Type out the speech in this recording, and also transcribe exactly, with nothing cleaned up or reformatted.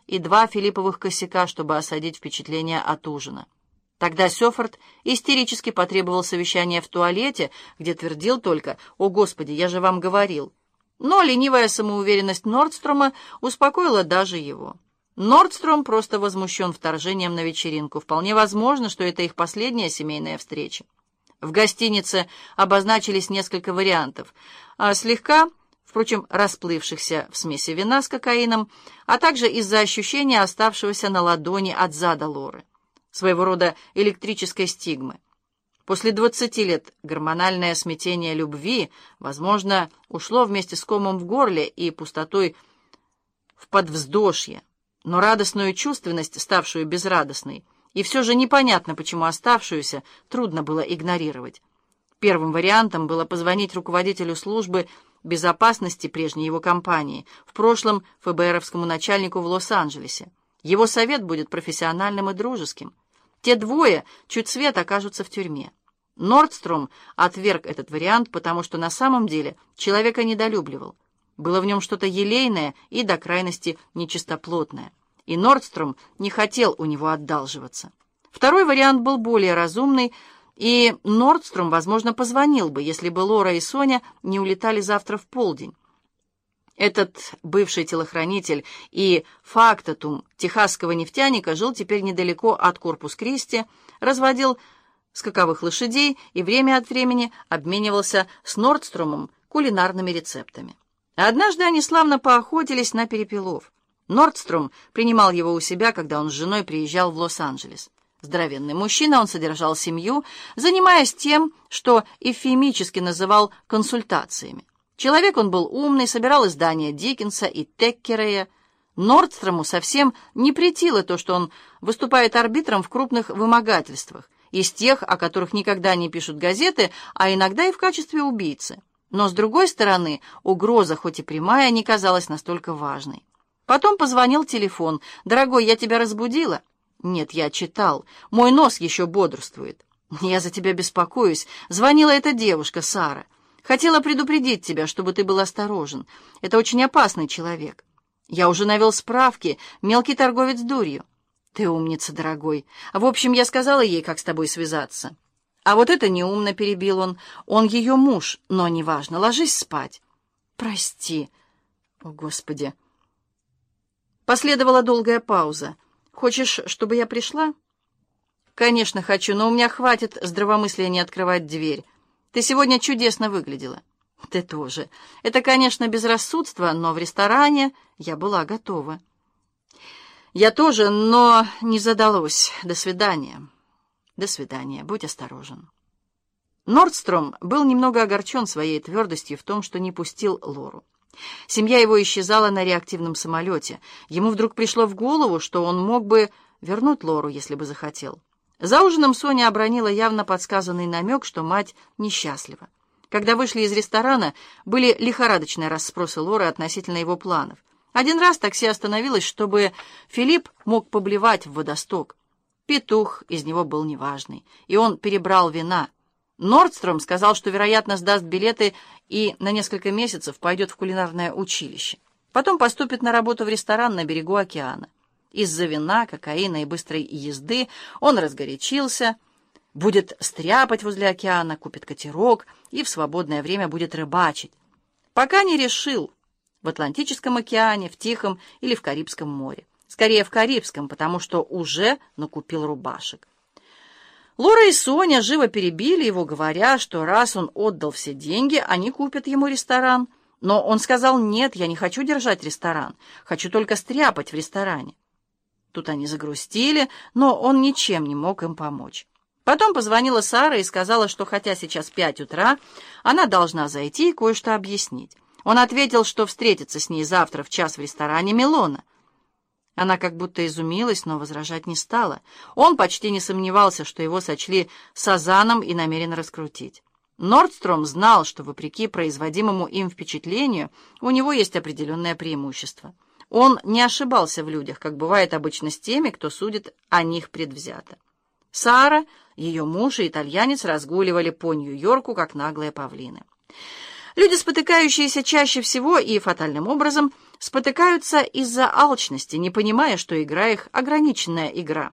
и два филипповых косяка, чтобы осадить впечатление от ужина. Тогда Сёфорд истерически потребовал совещания в туалете, где твердил только «О, Господи, я же вам говорил». Но ленивая самоуверенность Нордстрома успокоила даже его. Нордстром просто возмущен вторжением на вечеринку. Вполне возможно, что это их последняя семейная встреча. В гостинице обозначились несколько вариантов, а слегка, впрочем, расплывшихся в смеси вина с кокаином, а также из-за ощущения оставшегося на ладони от зада Лоры, своего рода электрической стигмы. После двадцати лет гормональное смятение любви, возможно, ушло вместе с комом в горле и пустотой в подвздошье, но радостную чувственность, ставшую безрадостной, и все же непонятно, почему оставшуюся трудно было игнорировать. Первым вариантом было позвонить руководителю службы безопасности прежней его компании, в прошлом ФБРовскому начальнику в Лос-Анджелесе. Его совет будет профессиональным и дружеским. Те двое чуть свет окажутся в тюрьме. Нордстром отверг этот вариант, потому что на самом деле человека недолюбливал. Было в нем что-то елейное и до крайности нечистоплотное. И Нордстром не хотел у него отдалживаться. Второй вариант был более разумный, и Нордстром, возможно, позвонил бы, если бы Лора и Соня не улетали завтра в полдень. Этот бывший телохранитель и фактотум техасского нефтяника жил теперь недалеко от Корпус-Кристи, разводил скаковых лошадей и время от времени обменивался с Нордстромом кулинарными рецептами. Однажды они славно поохотились на перепелов. Нордстром принимал его у себя, когда он с женой приезжал в Лос-Анджелес. Здоровенный мужчина, он содержал семью, занимаясь тем, что эвфемически называл консультациями. Человек он был умный, собирал издания Диккенса и Теккерея. Нордстрому совсем не претило то, что он выступает арбитром в крупных вымогательствах, из тех, о которых никогда не пишут газеты, а иногда и в качестве убийцы. Но, с другой стороны, угроза, хоть и прямая, не казалась настолько важной. Потом позвонил телефон. «Дорогой, я тебя разбудила?» «Нет, я читал. Мой нос еще бодрствует». «Я за тебя беспокоюсь. Звонила эта девушка, Сара. Хотела предупредить тебя, чтобы ты был осторожен. Это очень опасный человек. Я уже навел справки. Мелкий торговец дурью». «Ты умница, дорогой. В общем, я сказала ей, как с тобой связаться». «А вот это неумно», — перебил он. «Он ее муж, но неважно. Ложись спать». «Прости». «О, Господи». Последовала долгая пауза. «Хочешь, чтобы я пришла?» «Конечно, хочу, но у меня хватит здравомыслия не открывать дверь. Ты сегодня чудесно выглядела». «Ты тоже. Это, конечно, безрассудство, но в ресторане я была готова». «Я тоже, но не задалось. До свидания». «До свидания. Будь осторожен». Нордстром был немного огорчен своей твердостью в том, что не пустил Лору. Семья его исчезала на реактивном самолете. Ему вдруг пришло в голову, что он мог бы вернуть Лору, если бы захотел. За ужином Соня обронила явно подсказанный намек, что мать несчастлива. Когда вышли из ресторана, были лихорадочные расспросы Лоры относительно его планов. Один раз такси остановилось, чтобы Филипп мог поблевать в водосток. Петух из него был неважный, и он перебрал вина. Нордстром сказал, что, вероятно, сдаст билеты и на несколько месяцев пойдет в кулинарное училище. Потом поступит на работу в ресторан на берегу океана. Из-за вина, кокаина и быстрой езды он разгорячился, будет стряпать возле океана, купит катерок и в свободное время будет рыбачить. Пока не решил, в Атлантическом океане, в Тихом или в Карибском море. Скорее в Карибском, потому что уже накупил рубашек. Лора и Соня живо перебили его, говоря, что раз он отдал все деньги, они купят ему ресторан. Но он сказал: «Нет, я не хочу держать ресторан, хочу только стряпать в ресторане». Тут они загрустили, но он ничем не мог им помочь. Потом позвонила Сара и сказала, что хотя сейчас пять утра, она должна зайти и кое-что объяснить. Он ответил, что встретится с ней завтра в час в ресторане Милона. Она как будто изумилась, но возражать не стала. Он почти не сомневался, что его сочли сазаном и намерен раскрутить. Нордстром знал, что, вопреки производимому им впечатлению, у него есть определенное преимущество. Он не ошибался в людях, как бывает обычно с теми, кто судит о них предвзято. Сара, ее муж и итальянец разгуливали по Нью-Йорку, как наглые павлины. Люди, спотыкающиеся чаще всего и фатальным образом, спотыкаются из-за алчности, не понимая, что игра их — ограниченная игра.